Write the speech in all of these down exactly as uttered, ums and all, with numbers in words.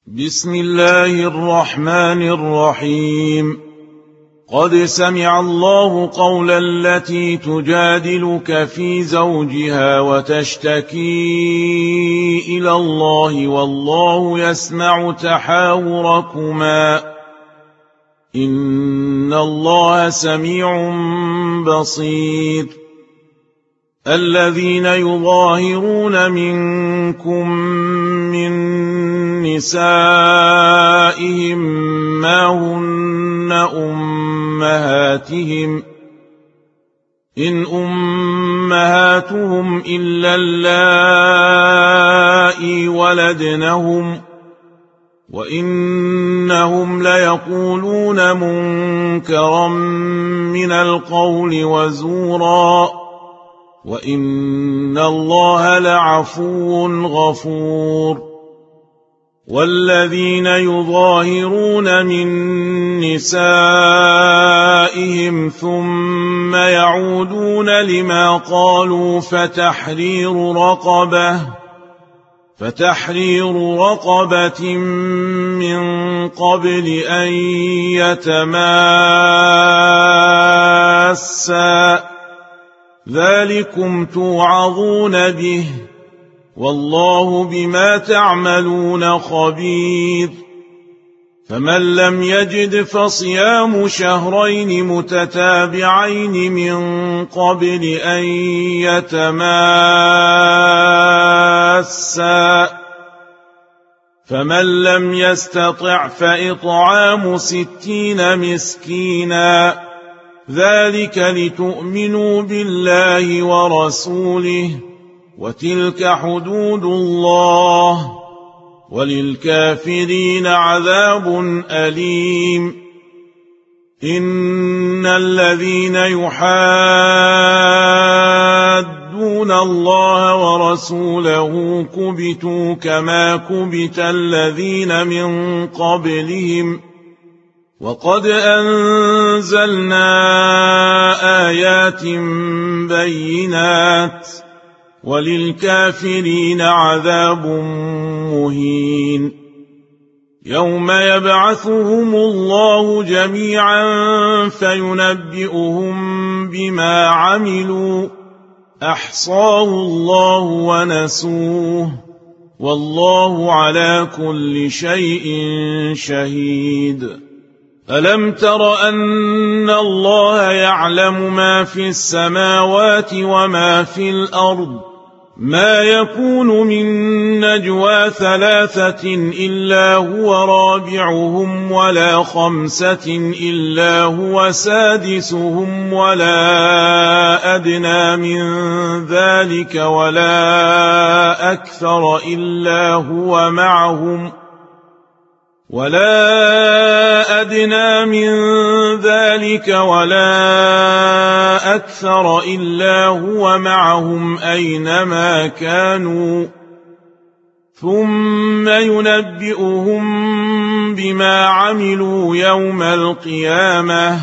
بسم الله الرحمن الرحيم. قد سمع الله قول التي تجادلك في زوجها وتشتكي إلى الله والله يسمع تحاوركما إن الله سميع بصير. الذين يظاهرون منكم من نسائهم ما هن أمهاتهم إن أمهاتهم إلا اللائي ولدنهم وإنهم ليقولون منكرا من القول وزورا وإن الله لعفو غفور. والذين يظاهرون من نسائهم ثم يعودون لما قالوا فتحرير رقبة فتحرير رقبة من قبل أن يتماسا ذلكم توعظون به والله بما تعملون خبير. فمن لم يجد فصيام شهرين متتابعين من قبل أن يتماسا فمن لم يستطع فإطعام ستين مسكينا ذلك لتؤمنوا بالله ورسوله وتلك حدود الله وللكافرين عذاب أليم. إن الذين يحادون الله ورسوله كبتوا كما كبت الذين من قبلهم وقد أنزلنا آيات بينات وللكافرين عذاب مهين. يوم يبعثهم الله جميعا فينبئهم بما عملوا أحصاه الله ونسوه والله على كل شيء شهيد. ألم تر أن الله يعلم ما في السماوات وما في الأرض ما يكون من نجوى ثلاثة إلا هو رابعهم ولا خمسة إلا هو سادسهم ولا أدنى من ذلك ولا أكثر إلا هو معهم ولا أدنى من ذلك ولا أكثر إلا هو معهم أينما كانوا ثم ينبئهم بما عملوا يوم القيامة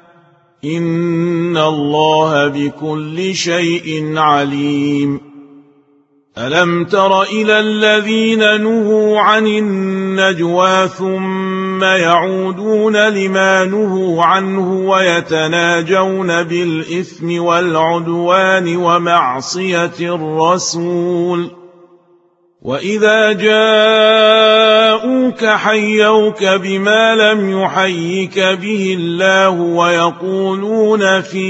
إن الله بكل شيء عليم. ألم تر إلى الذين نهوا عن النجوى ثم يعودون لما نهوا عنه ويتناجون بالإثم والعدوان ومعصية الرسول وإذا جاءوك حيوك بما لم يحيك به الله ويقولون في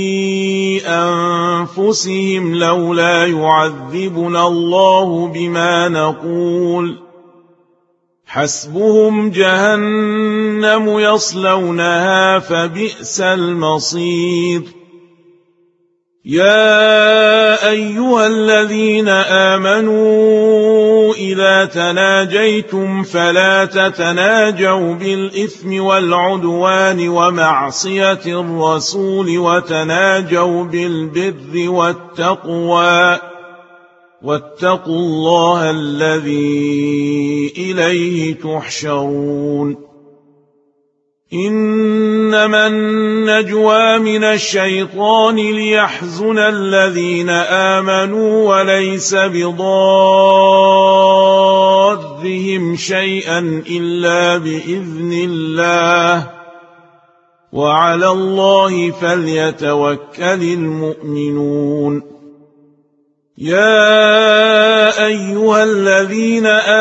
أنفسهم لولا يعذبنا الله بما نقول حسبهم جهنم يصلونها فبئس المصير. يا أيها الذين آمنوا إذا تناجيتم فلا تتناجوا بالإثم والعدوان ومعصية الرسول وتناجوا بالبر والتقوى واتقوا الله الذي إليه تحشرون. إنما النجوى من الشيطان ليحزن الذين آمنوا وليس بضار ربهم شيئا إلا بإذن الله وعلى الله فليتوكل المؤمنون يا أيها الذين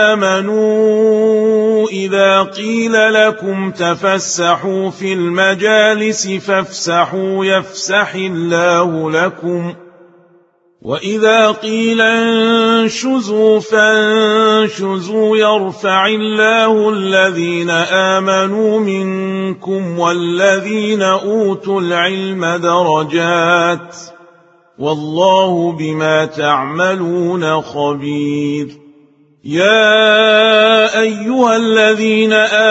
آمنوا إذا قيل لكم تفسحوا في المجالس فافسحوا يفسح الله لكم وإذا قيل انشزوا فانشزوا يرفع الله الذين آمنوا منكم والذين أوتوا العلم درجات والله بما تعملون خبير يا أيها الذين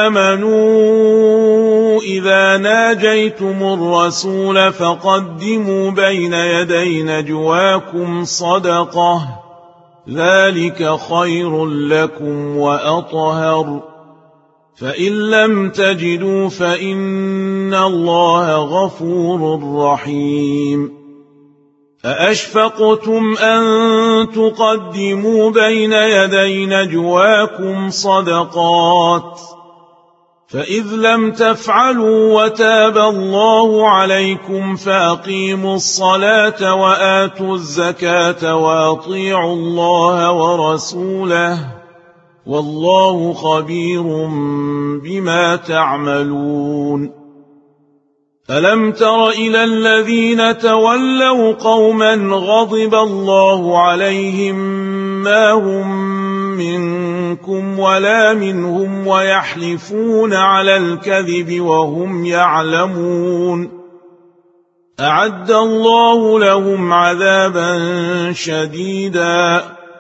آمنوا إذا ناجيتم الرسول فقدموا بين يدي نجواكم صدقة ذلك خير لكم وأطهر فإن لم تجدوا فإن الله غفور رحيم أأشفقتم أن تقدموا بين يدي نجواكم صدقات فإذ لم تفعلوا وتاب الله عليكم فأقيموا الصلاة وآتوا الزكاة وأطيعوا الله ورسوله والله خبير بما تعملون ألم تر إلى الذين تولوا قوما غضب الله عليهم ما هم منكم ولا منهم ويحلفون على الكذب وهم يعلمون أعد الله لهم عذابا شديدا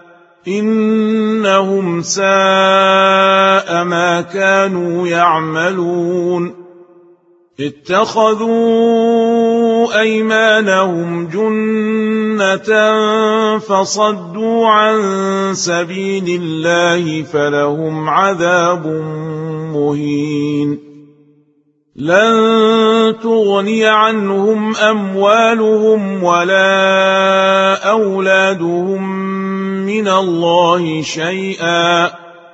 إنهم ساء ما كانوا يعملون اتخذوا أيمانهم جنة فصدوا عن سبيل الله فلهم عذاب مهين لن تغني عنهم أموالهم ولا أولادهم من الله شيئا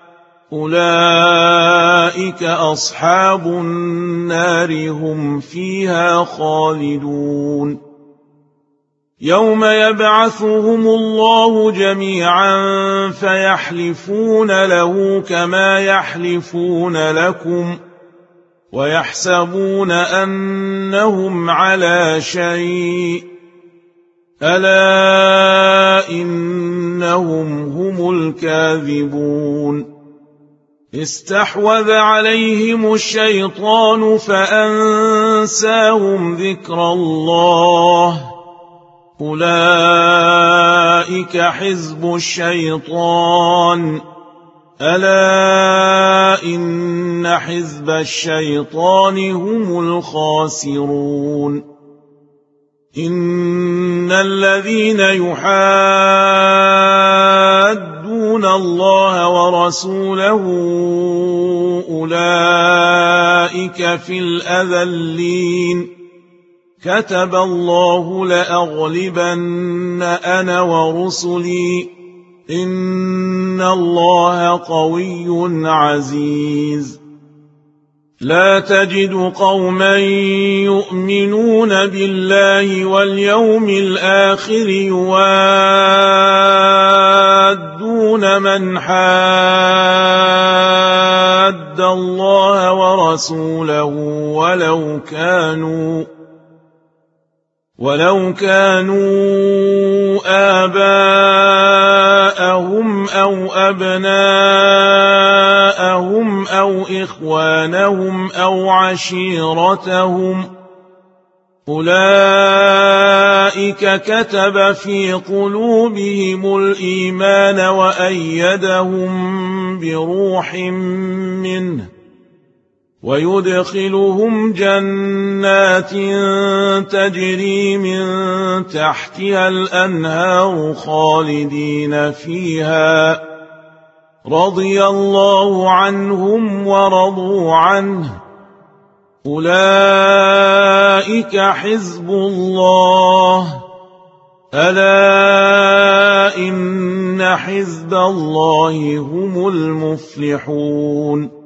أولئك أصحاب النار هم فيها خالدون يوم يبعثهم الله جميعا فيحلفون له كما يحلفون لكم ويحسبون أنهم على شيء ألا إنهم هم الكاذبون استحوذ عليهم الشيطان فأنساهم ذكر الله أولئك حزب الشيطان ألا إن حزب الشيطان هم الخاسرون إن الذين يحادون الله ورسوله أولئك في الأذلين كتب الله لأغلبن أنا ورسلي إن الله قوي عزيز لا تجد قوما يؤمنون بالله واليوم الآخر يوادون من حاد الله ورسوله ولو كانوا ولو كانوا آباءهم أو أبناءهم أو إخوانهم أو عشيرتهم أولئك كتب في قلوبهم الإيمان وأيدهم بروح منه ويدخلهم جنات تجري من تحتها الأنهار خالدين فيها رضي الله عنهم ورضوا عنه أولئك حزب الله ألا إن حزب الله هم المفلحون